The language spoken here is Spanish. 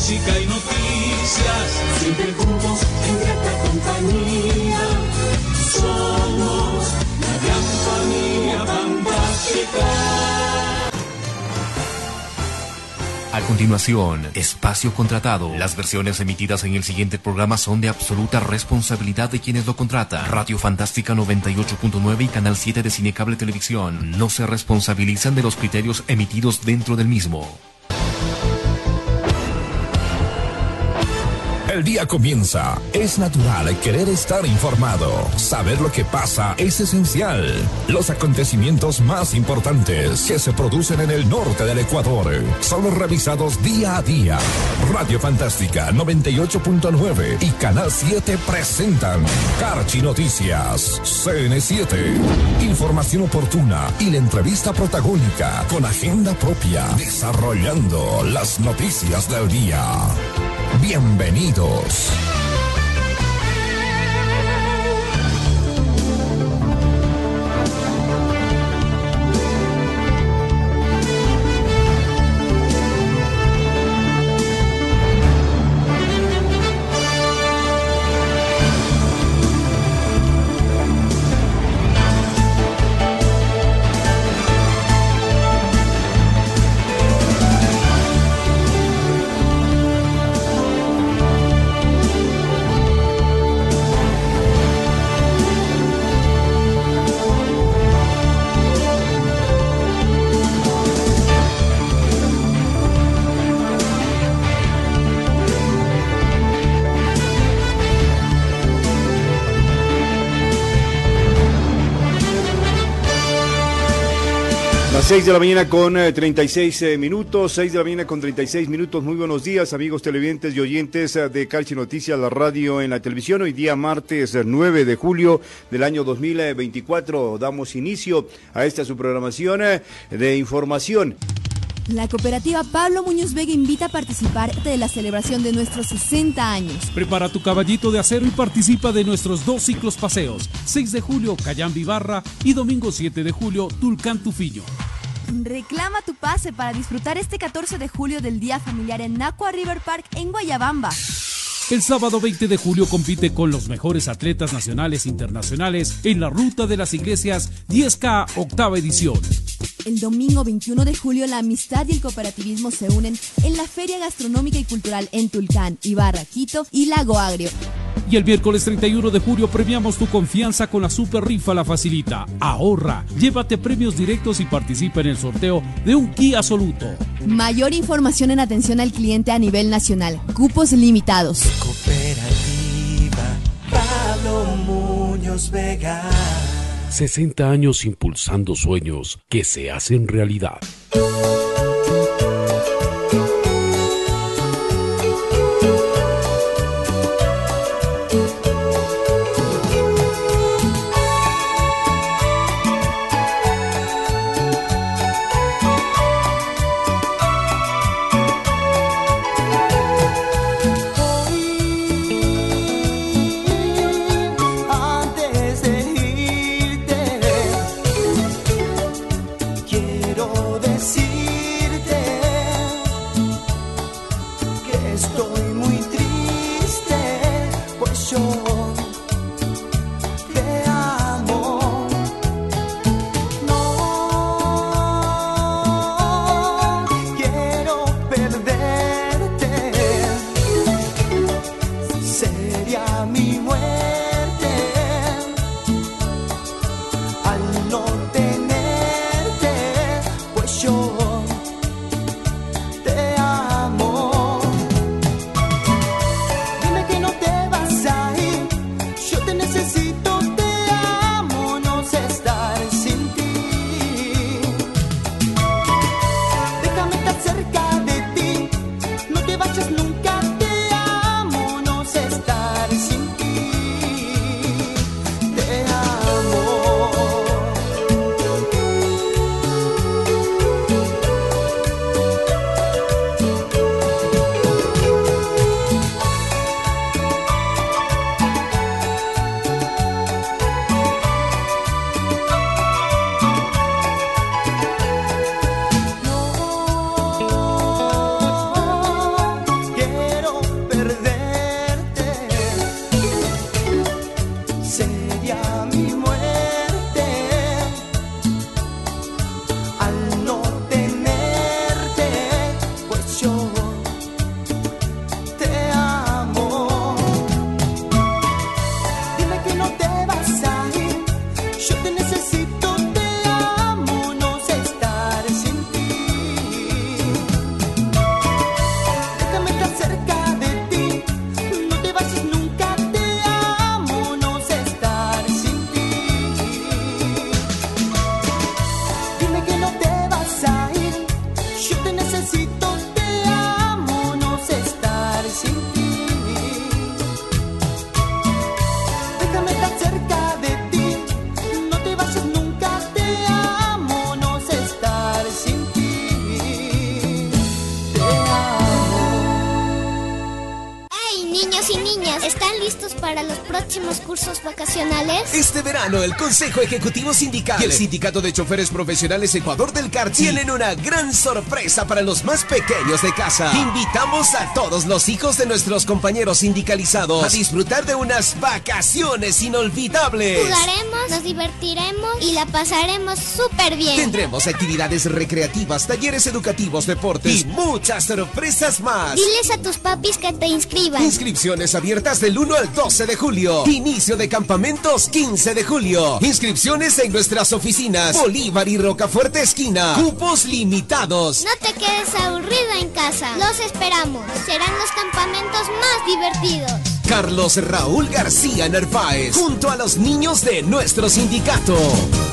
música y noticias, siempre juntos en grata compañía. Somos la gran familia fantástica. A continuación, espacio contratado. Las versiones emitidas en el siguiente programa son de absoluta responsabilidad de quienes lo contratan. Radio Fantástica 98.9 y Canal 7 de Cinecable Televisión no se responsabilizan de los criterios emitidos dentro del mismo. El día comienza. Es natural querer estar informado. Saber lo que pasa es esencial. Los acontecimientos más importantes que se producen en el norte del Ecuador son los revisados día a día. Radio Fantástica 98.9 y Canal 7 presentan Carchi Noticias CN7. Información oportuna y la entrevista protagónica con agenda propia, desarrollando las noticias del día. Bienvenidos. Las 6 de la mañana con 36 minutos, 6 de la mañana con 36 minutos. Muy buenos días, amigos televidentes y oyentes de Carchi Noticias, la radio en la televisión. Hoy día martes 9 de julio del año 2024 damos inicio a esta su programación de información. La cooperativa Pablo Muñoz Vega invita a participar de la celebración de nuestros 60 años. Prepara tu caballito de acero y participa de nuestros 2 ciclos paseos. 6 de julio, Cayambe Ibarra y domingo 7 de julio, Tulcán Tufiño. Reclama tu pase para disfrutar este 14 de julio del Día Familiar en Aqua River Park en Guayabamba. El sábado 20 de julio compite con los mejores atletas nacionales e internacionales en la Ruta de las Iglesias 10K octava edición. El domingo 21 de julio la amistad y el cooperativismo se unen en la Feria Gastronómica y Cultural en Tulcán, Ibarra, Quito y Lago Agrio. Y el miércoles 31 de julio premiamos tu confianza con la Super Rifa La Facilita. Ahorra, llévate premios directos y participa en el sorteo de un Kia Soluto. Mayor información en atención al cliente a nivel nacional. Cupos limitados. Cooperativa Pablo Muñoz Vega. 60 años impulsando sueños que se hacen realidad. Quiero decir para los próximos cursos vacacionales? Este verano, el Consejo Ejecutivo Sindical y el Sindicato de Choferes Profesionales Ecuador del Carchi tienen una gran sorpresa para los más pequeños de casa. Invitamos a todos los hijos de nuestros compañeros sindicalizados a disfrutar de unas vacaciones inolvidables. Jugaremos, nos divertiremos y la pasaremos súper bien. Tendremos actividades recreativas, talleres educativos, deportes y muchas sorpresas más. Diles a tus papis que te inscriban. Inscripciones abiertas del 1 al 12 de julio. Inicio de campamentos 15 de julio. Inscripciones en nuestras oficinas Bolívar y Rocafuerte esquina. Cupos limitados. No te quedes aburrido en casa. Los esperamos. Serán los campamentos más divertidos. Carlos Raúl García Narváez, junto a los niños de nuestro sindicato.